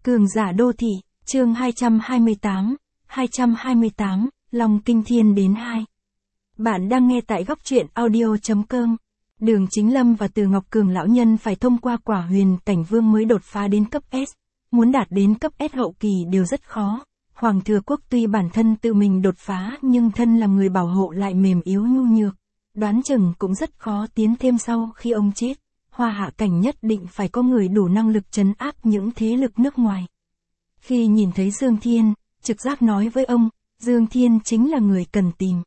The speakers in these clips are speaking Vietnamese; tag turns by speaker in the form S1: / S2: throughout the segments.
S1: Cường giả đô thị, chương 228, Long Kinh Thiên đến 2. Bạn đang nghe tại góc truyện audio.com. Đường Chính Lâm và Từ Ngọc Cường lão nhân phải thông qua quả huyền cảnh vương mới đột phá đến cấp S. Muốn đạt đến cấp S hậu kỳ đều rất khó. Hoàng Thừa Quốc tuy bản thân tự mình đột phá nhưng thân là người bảo hộ lại mềm yếu nhu nhược. Đoán chừng cũng rất khó tiến thêm sau khi ông chết. Hoa hạ cảnh nhất định phải có người đủ năng lực trấn áp những thế lực nước ngoài. Khi nhìn thấy Dương Thiên, trực giác nói với ông, Dương Thiên chính là người cần tìm.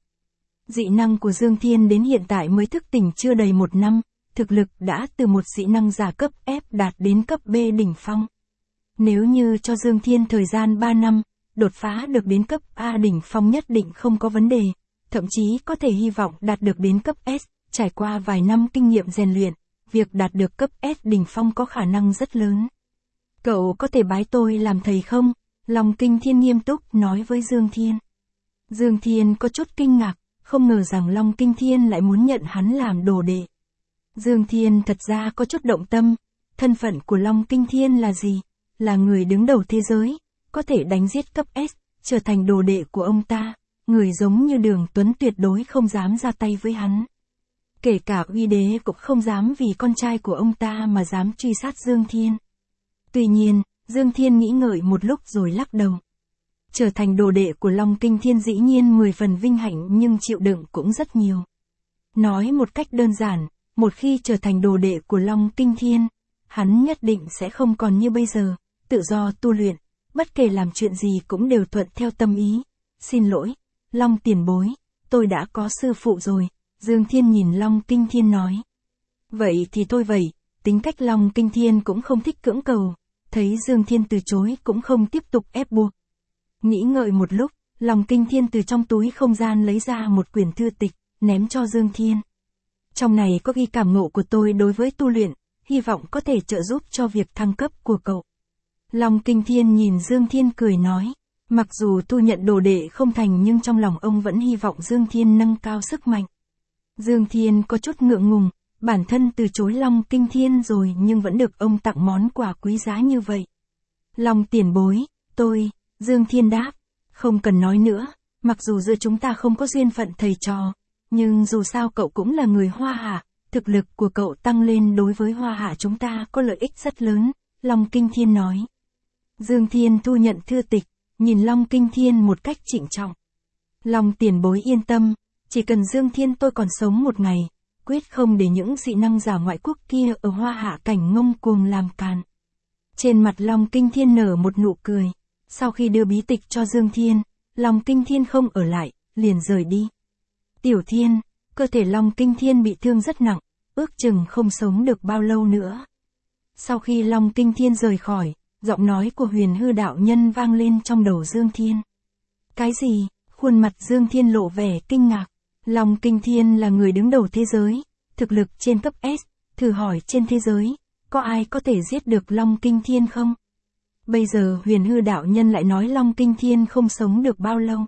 S1: Dị năng của Dương Thiên đến hiện tại mới thức tỉnh chưa đầy 1 năm, thực lực đã từ một dị năng giả cấp F đạt đến cấp B đỉnh phong. Nếu như cho Dương Thiên thời gian 3 năm, đột phá được đến cấp A đỉnh phong nhất định không có vấn đề, thậm chí có thể hy vọng đạt được đến cấp S, trải qua vài năm kinh nghiệm rèn luyện, việc đạt được cấp S đỉnh phong có khả năng rất lớn. Cậu có thể bái tôi làm thầy không? Long Kinh Thiên nghiêm túc nói với Dương Thiên. Dương Thiên có chút kinh ngạc, không ngờ rằng Long Kinh Thiên lại muốn nhận hắn làm đồ đệ. Dương Thiên thật ra có chút động tâm, thân phận của Long Kinh Thiên là gì? Là người đứng đầu thế giới, có thể đánh giết cấp S, trở thành đồ đệ của ông ta, người giống như Đường Tuấn tuyệt đối không dám ra tay với hắn. Kể cả Uy Đế cũng không dám vì con trai của ông ta mà dám truy sát Dương Thiên. Tuy nhiên, Dương Thiên nghĩ ngợi một lúc rồi lắc đầu. Trở thành đồ đệ của Long Kinh Thiên dĩ nhiên 10 phần vinh hạnh nhưng chịu đựng cũng rất nhiều. Nói một cách đơn giản, một khi trở thành đồ đệ của Long Kinh Thiên, hắn nhất định sẽ không còn như bây giờ, tự do tu luyện, bất kể làm chuyện gì cũng đều thuận theo tâm ý. Xin lỗi, Long tiền bối, tôi đã có sư phụ rồi, Dương Thiên nhìn Long Kinh Thiên nói. Vậy thì thôi vậy, tính cách Long Kinh Thiên cũng không thích cưỡng cầu, thấy Dương Thiên từ chối cũng không tiếp tục ép buộc. Nghĩ ngợi một lúc, Long Kinh Thiên từ trong túi không gian lấy ra một quyển thư tịch, ném cho Dương Thiên. Trong này có ghi cảm ngộ của tôi đối với tu luyện, hy vọng có thể trợ giúp cho việc thăng cấp của cậu. Long Kinh Thiên nhìn Dương Thiên cười nói, mặc dù tu nhận đồ đệ không thành nhưng trong lòng ông vẫn hy vọng Dương Thiên nâng cao sức mạnh. Dương Thiên có chút ngượng ngùng, bản thân từ chối Long Kinh Thiên rồi nhưng vẫn được ông tặng món quà quý giá như vậy. Long tiền bối, Dương Thiên đáp, không cần nói nữa, mặc dù giữa chúng ta không có duyên phận thầy trò, nhưng dù sao cậu cũng là người Hoa Hạ, thực lực của cậu tăng lên đối với Hoa Hạ chúng ta có lợi ích rất lớn, Long Kinh Thiên nói. Dương Thiên thu nhận thư tịch, nhìn Long Kinh Thiên một cách trịnh trọng. Long tiền bối yên tâm, chỉ cần Dương Thiên tôi còn sống một ngày, quyết không để những dị năng giả ngoại quốc kia ở Hoa Hạ cảnh ngông cuồng làm càn. Trên mặt Long Kinh Thiên nở một nụ cười. Sau khi đưa bí tịch cho Dương Thiên, Long Kinh Thiên không ở lại, liền rời đi. Tiểu Thiên, cơ thể Long Kinh Thiên bị thương rất nặng, ước chừng không sống được bao lâu nữa. Sau khi Long Kinh Thiên rời khỏi, giọng nói của Huyền Hư đạo nhân vang lên trong đầu Dương Thiên. Cái gì? Khuôn mặt Dương Thiên lộ vẻ kinh ngạc. Long Kinh Thiên là người đứng đầu thế giới, thực lực trên cấp S, thử hỏi trên thế giới, có ai có thể giết được Long Kinh Thiên không? Bây giờ Huyền Hư đạo nhân lại nói Long Kinh Thiên không sống được bao lâu.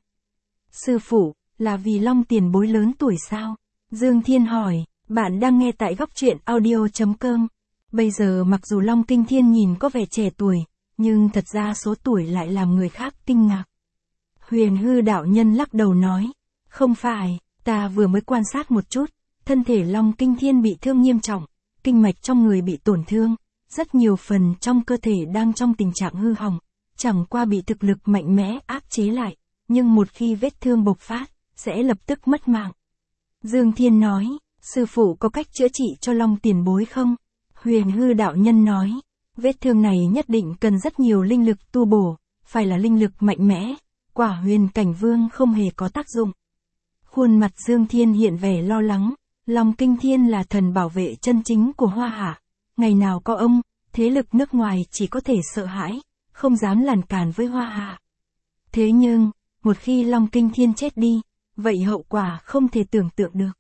S1: Sư phụ, là vì Long tiền bối lớn tuổi sao? Dương Thiên hỏi, bạn đang nghe tại góc truyện audio.com. Bây giờ mặc dù Long Kinh Thiên nhìn có vẻ trẻ tuổi, nhưng thật ra số tuổi lại làm người khác kinh ngạc. Huyền Hư đạo nhân lắc đầu nói, không phải, ta vừa mới quan sát một chút, thân thể Long Kinh Thiên bị thương nghiêm trọng, kinh mạch trong người bị tổn thương. Rất nhiều phần trong cơ thể đang trong tình trạng hư hỏng, chẳng qua bị thực lực mạnh mẽ áp chế lại, nhưng một khi vết thương bộc phát, sẽ lập tức mất mạng. Dương Thiên nói, sư phụ có cách chữa trị cho Long tiền bối không? Huyền Hư đạo nhân nói, vết thương này nhất định cần rất nhiều linh lực tu bổ, phải là linh lực mạnh mẽ, quả huyền cảnh vương không hề có tác dụng. Khuôn mặt Dương Thiên hiện vẻ lo lắng, Long Kinh Thiên là thần bảo vệ chân chính của Hoa Hạ. Ngày nào có ông, thế lực nước ngoài chỉ có thể sợ hãi, không dám làn càn với Hoa Hạ. Thế nhưng, một khi Long Kinh Thiên chết đi, vậy hậu quả không thể tưởng tượng được.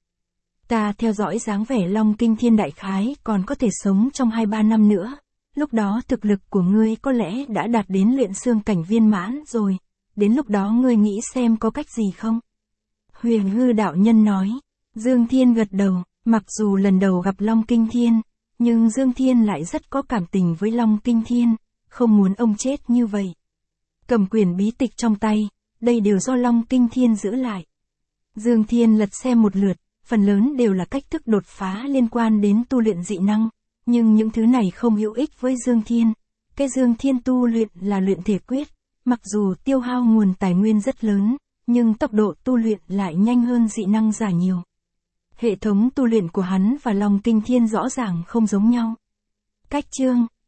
S1: Ta theo dõi dáng vẻ Long Kinh Thiên đại khái còn có thể sống trong 2-3 năm nữa, lúc đó thực lực của ngươi có lẽ đã đạt đến luyện xương cảnh viên mãn rồi, đến lúc đó ngươi nghĩ xem có cách gì không? Huyền Hư đạo nhân nói, Dương Thiên gật đầu, mặc dù lần đầu gặp Long Kinh Thiên, nhưng Dương Thiên lại rất có cảm tình với Long Kinh Thiên, không muốn ông chết như vậy. Cầm quyển bí tịch trong tay, đây đều do Long Kinh Thiên giữ lại. Dương Thiên lật xem một lượt, phần lớn đều là cách thức đột phá liên quan đến tu luyện dị năng, nhưng những thứ này không hữu ích với Dương Thiên. Cái Dương Thiên tu luyện là luyện thể quyết, mặc dù tiêu hao nguồn tài nguyên rất lớn, nhưng tốc độ tu luyện lại nhanh hơn dị năng giả nhiều. Hệ thống tu luyện của hắn và Long Kinh Thiên rõ ràng không giống nhau. Cách chương,